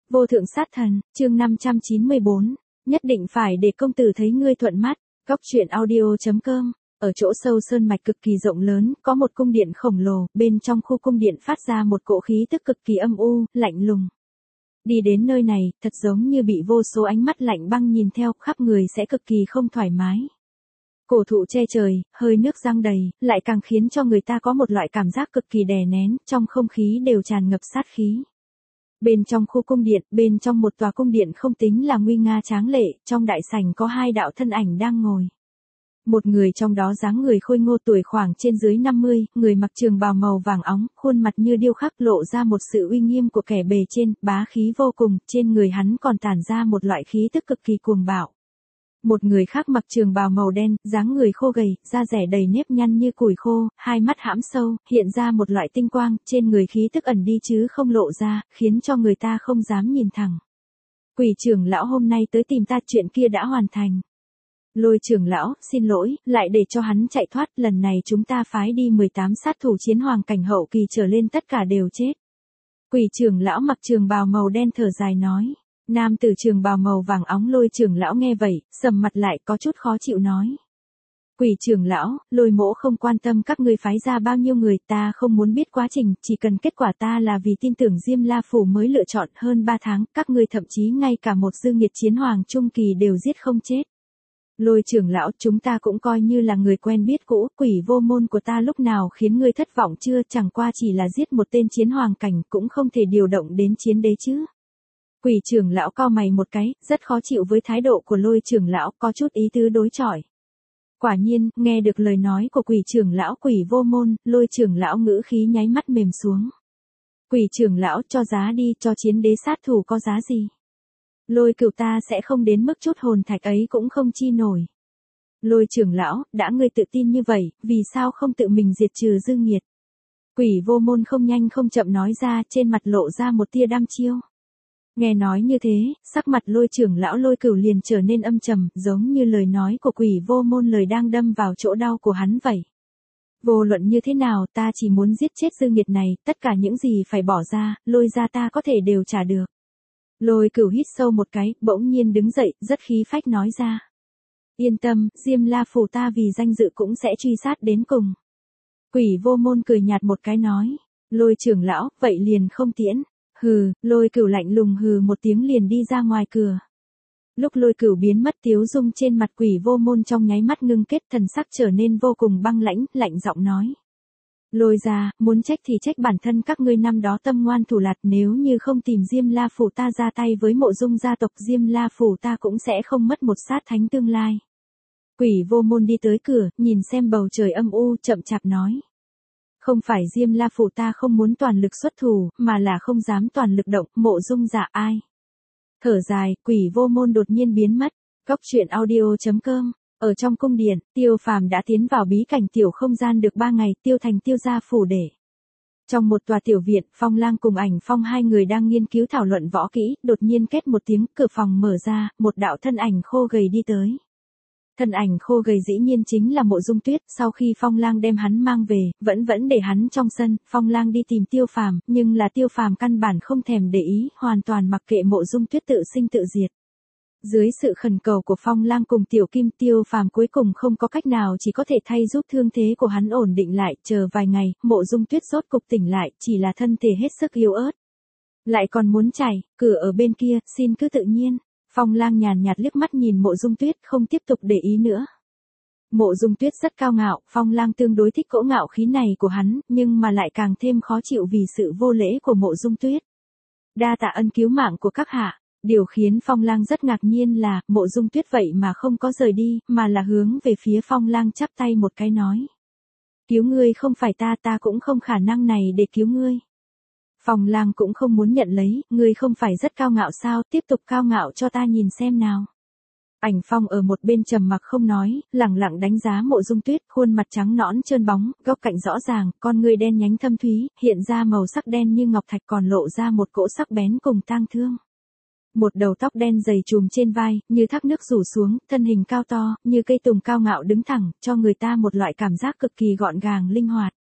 Vô thượng sát thần, chương 594, nhất định phải để công tử thấy ngươi thuận mắt. Góc truyện audio.com. Ở chỗ sâu sơn mạch cực kỳ rộng lớn, có một cung điện khổng lồ, bên trong khu cung điện phát ra một cỗ khí tức cực kỳ âm u, lạnh lùng. Đi đến nơi này, thật giống như bị vô số ánh mắt lạnh băng nhìn theo, khắp người sẽ cực kỳ không thoải mái. Cổ thụ che trời, hơi nước giăng đầy, lại càng khiến cho người ta có một loại cảm giác cực kỳ đè nén, trong không khí đều tràn ngập sát khí. Bên trong khu cung điện, bên trong một tòa cung điện không tính là nguy nga tráng lệ, trong đại sảnh có hai đạo thân ảnh đang ngồi. Một người trong đó dáng người khôi ngô tuổi khoảng trên dưới 50, người mặc trường bào màu vàng óng, khuôn mặt như điêu khắc lộ ra một sự uy nghiêm của kẻ bề trên, bá khí vô cùng, trên người hắn còn tản ra một loại khí tức cực kỳ cuồng bạo. Một người khác mặc trường bào màu đen, dáng người khô gầy, da dẻ đầy nếp nhăn như củi khô, hai mắt hãm sâu, hiện ra một loại tinh quang, trên người khí tức ẩn đi chứ không lộ ra, khiến cho người ta không dám nhìn thẳng. Quỷ trưởng lão hôm nay tới tìm ta, chuyện kia đã hoàn thành. Lôi trưởng lão, xin lỗi, lại để cho hắn chạy thoát, lần này chúng ta phái đi 18 sát thủ chiến hoàng cảnh hậu kỳ trở lên tất cả đều chết. Quỷ trưởng lão mặc trường bào màu đen thở dài nói. Nam tử trường bào màu vàng óng Lôi trưởng lão nghe vậy, sầm mặt lại có chút khó chịu nói. Quỷ trưởng lão, Lôi mỗ không quan tâm các ngươi phái ra bao nhiêu người, ta không muốn biết quá trình, chỉ cần kết quả ta là vì tin tưởng Diêm La Phủ mới lựa chọn. Hơn 3 tháng, các ngươi thậm chí ngay cả một dư nghiệt chiến hoàng trung kỳ đều giết không chết. Lôi trưởng lão, chúng ta cũng coi như là người quen biết cũ, quỷ vô môn của ta lúc nào khiến ngươi thất vọng chưa, chẳng qua chỉ là giết một tên chiến hoàng cảnh, cũng không thể điều động đến chiến đế chứ. Quỷ trưởng lão cau mày một cái, rất khó chịu với thái độ của Lôi trưởng lão, có chút ý tứ đối chọi. Quả nhiên, nghe được lời nói của quỷ trưởng lão quỷ vô môn, Lôi trưởng lão ngữ khí nháy mắt mềm xuống. Quỷ trưởng lão, cho giá đi, cho chiến đế sát thủ có giá gì? Lôi Cửu ta sẽ không đến mức chút hồn thạch ấy cũng không chi nổi. Lôi trưởng lão, đã ngươi tự tin như vậy, vì sao không tự mình diệt trừ dư nghiệt? Quỷ vô môn không nhanh không chậm nói ra, trên mặt lộ ra một tia đăm chiêu. Nghe nói như thế, sắc mặt Lôi trưởng lão Lôi Cửu liền trở nên âm trầm, giống như lời nói của quỷ vô môn lời đang đâm vào chỗ đau của hắn vậy. Vô luận như thế nào, ta chỉ muốn giết chết dư nghiệt này, tất cả những gì phải bỏ ra, Lôi ra ta có thể đều trả được. Lôi Cửu hít sâu một cái, bỗng nhiên đứng dậy, rất khí phách nói ra. Yên tâm, Diêm La Phủ ta vì danh dự cũng sẽ truy sát đến cùng. Quỷ vô môn cười nhạt một cái nói. Lôi trưởng lão, vậy liền không tiễn. Hừ, Lôi Cửu lạnh lùng hừ một tiếng liền đi ra ngoài cửa. Lúc Lôi Cửu biến mất, tiếu dung trên mặt quỷ vô môn trong nháy mắt ngưng kết, thần sắc trở nên vô cùng băng lãnh, lạnh giọng nói. Lôi ra, muốn trách thì trách bản thân các ngươi năm đó tâm ngoan thủ lạt, nếu như không tìm Diêm La Phủ ta ra tay với Mộ Dung gia tộc, Diêm La Phủ ta cũng sẽ không mất một sát thánh tương lai. Quỷ vô môn đi tới cửa, nhìn xem bầu trời âm u, chậm chạp nói. Không phải Diêm La Phủ ta không muốn toàn lực xuất thủ, mà là không dám toàn lực động, Mộ Dung dạ ai. Thở dài, quỷ vô môn đột nhiên biến mất. Góc truyện audio.com. Ở trong cung điện, Tiêu Phàm đã tiến vào bí cảnh tiểu không gian được 3 ngày, Tiêu Thành Tiêu gia phủ để. Trong một tòa tiểu viện, Phong Lang cùng Ảnh Phong hai người đang nghiên cứu thảo luận võ kỹ, đột nhiên két một tiếng, cửa phòng mở ra, một đạo thân ảnh khô gầy đi tới. Thân ảnh khô gầy dĩ nhiên chính là Mộ Dung Tuyết, sau khi Phong Lang đem hắn mang về, vẫn để hắn trong sân, Phong Lang đi tìm Tiêu Phàm, nhưng là Tiêu Phàm căn bản không thèm để ý, hoàn toàn mặc kệ Mộ Dung Tuyết tự sinh tự diệt. Dưới sự khẩn cầu của Phong Lang cùng Tiểu Kim, Tiêu Phàm cuối cùng không có cách nào, chỉ có thể thay giúp thương thế của hắn ổn định lại, chờ vài ngày, Mộ Dung Tuyết rốt cục tỉnh lại, chỉ là thân thể hết sức yếu ớt. Lại còn muốn chảy, cửa ở bên kia, xin cứ tự nhiên. Phong Lang nhàn nhạt liếc mắt nhìn Mộ Dung Tuyết, không tiếp tục để ý nữa. Mộ Dung Tuyết rất cao ngạo, Phong Lang tương đối thích cỗ ngạo khí này của hắn, nhưng mà lại càng thêm khó chịu vì sự vô lễ của Mộ Dung Tuyết. Đa tạ ân cứu mạng của các hạ. Điều khiến Phong Lang rất ngạc nhiên là, Mộ Dung Tuyết vậy mà không có rời đi, mà là hướng về phía Phong Lang chắp tay một cái nói. Cứu ngươi không phải ta cũng không khả năng này để cứu ngươi. Phong Lang cũng không muốn nhận lấy, ngươi không phải rất cao ngạo sao, tiếp tục cao ngạo cho ta nhìn xem nào. Ảnh Phong ở một bên trầm mặc không nói, lẳng lặng đánh giá Mộ Dung Tuyết, khuôn mặt trắng nõn trơn bóng, góc cạnh rõ ràng, con ngươi đen nhánh thâm thúy, hiện ra màu sắc đen như ngọc thạch, còn lộ ra một cỗ sắc bén cùng tang thương. Một đầu tóc đen dày trùm trên vai, như thác nước rủ xuống, thân hình cao to, như cây tùng cao ngạo đứng thẳng, cho người ta một loại cảm giác cực kỳ gọn gàng linh hoạt.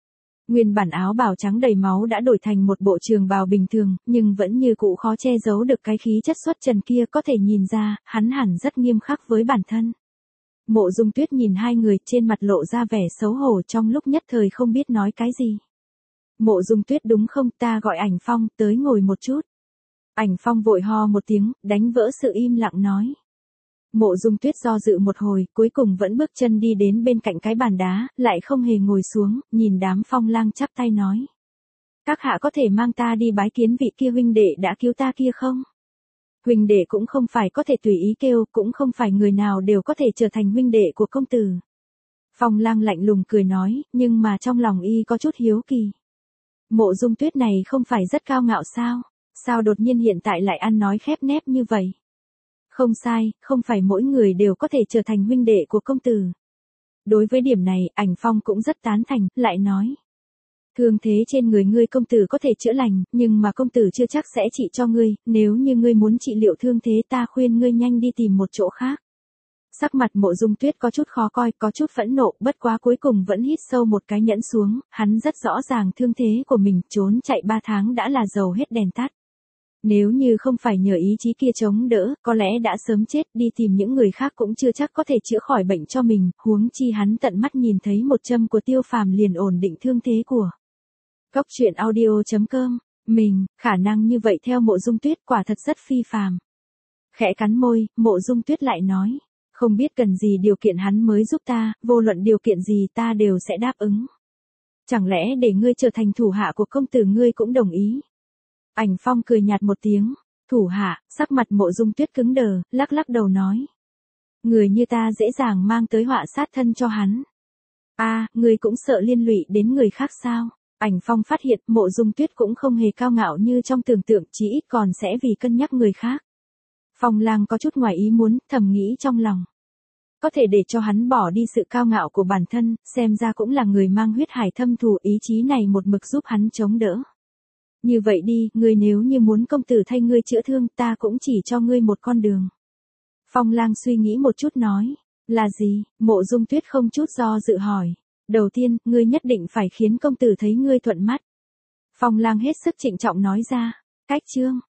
Nguyên bản áo bào trắng đầy máu đã đổi thành một bộ trường bào bình thường, nhưng vẫn như cũ khó che giấu được cái khí chất xuất trần kia, có thể nhìn ra, hắn hẳn rất nghiêm khắc với bản thân. Mộ Dung Tuyết nhìn hai người, trên mặt lộ ra vẻ xấu hổ, trong lúc nhất thời không biết nói cái gì. Mộ Dung Tuyết đúng không, ta gọi Ảnh Phong, tới ngồi một chút. Ảnh Phong vội ho một tiếng, đánh vỡ sự im lặng nói. Mộ Dung Tuyết do dự một hồi, cuối cùng vẫn bước chân đi đến bên cạnh cái bàn đá, lại không hề ngồi xuống, nhìn đám Phong Lang chắp tay nói. Các hạ có thể mang ta đi bái kiến vị kia huynh đệ đã cứu ta kia không? Huynh đệ cũng không phải có thể tùy ý kêu, cũng không phải người nào đều có thể trở thành huynh đệ của công tử. Phong Lang lạnh lùng cười nói, nhưng mà trong lòng y có chút hiếu kỳ. Mộ Dung Tuyết này không phải rất cao ngạo sao? Sao đột nhiên hiện tại lại ăn nói khép nép như vậy? Không sai, không phải mỗi người đều có thể trở thành huynh đệ của công tử. Đối với điểm này, Ảnh Phong cũng rất tán thành, lại nói. Thương thế trên người ngươi công tử có thể chữa lành, nhưng mà công tử chưa chắc sẽ trị cho ngươi, nếu như ngươi muốn trị liệu thương thế ta khuyên ngươi nhanh đi tìm một chỗ khác. Sắc mặt Mộ Dung Tuyết có chút khó coi, có chút phẫn nộ, bất quá cuối cùng vẫn hít sâu một cái nhẫn xuống, hắn rất rõ ràng thương thế của mình, trốn chạy 3 tháng đã là dầu hết đèn tắt. Nếu như không phải nhờ ý chí kia chống đỡ, có lẽ đã sớm chết, đi tìm những người khác cũng chưa chắc có thể chữa khỏi bệnh cho mình, huống chi hắn tận mắt nhìn thấy một châm của Tiêu Phàm liền ổn định thương thế của. Góc truyện audio.com, khả năng như vậy theo Mộ Dung Tuyết quả thật rất phi phàm. Khẽ cắn môi, Mộ Dung Tuyết lại nói, không biết cần gì điều kiện hắn mới giúp ta, vô luận điều kiện gì ta đều sẽ đáp ứng. Chẳng lẽ để ngươi trở thành thủ hạ của công tử ngươi cũng đồng ý? Ảnh Phong cười nhạt một tiếng, thủ hạ, sắc mặt Mộ Dung Tuyết cứng đờ, lắc lắc đầu nói. Người như ta dễ dàng mang tới họa sát thân cho hắn. Ngươi cũng sợ liên lụy đến người khác sao? Ảnh Phong phát hiện Mộ Dung Tuyết cũng không hề cao ngạo như trong tưởng tượng, chỉ ít còn sẽ vì cân nhắc người khác. Phong Lang có chút ngoài ý muốn, thầm nghĩ trong lòng. Có thể để cho hắn bỏ đi sự cao ngạo của bản thân, xem ra cũng là người mang huyết hải thâm thù, ý chí này một mực giúp hắn chống đỡ. Như vậy đi, ngươi nếu như muốn công tử thay ngươi chữa thương, ta cũng chỉ cho ngươi một con đường. Phong Lang suy nghĩ một chút nói, là gì? Mộ Dung Tuyết không chút do dự hỏi. Đầu tiên, ngươi nhất định phải khiến công tử thấy ngươi thuận mắt. Phong Lang hết sức trịnh trọng nói ra. Cách chương.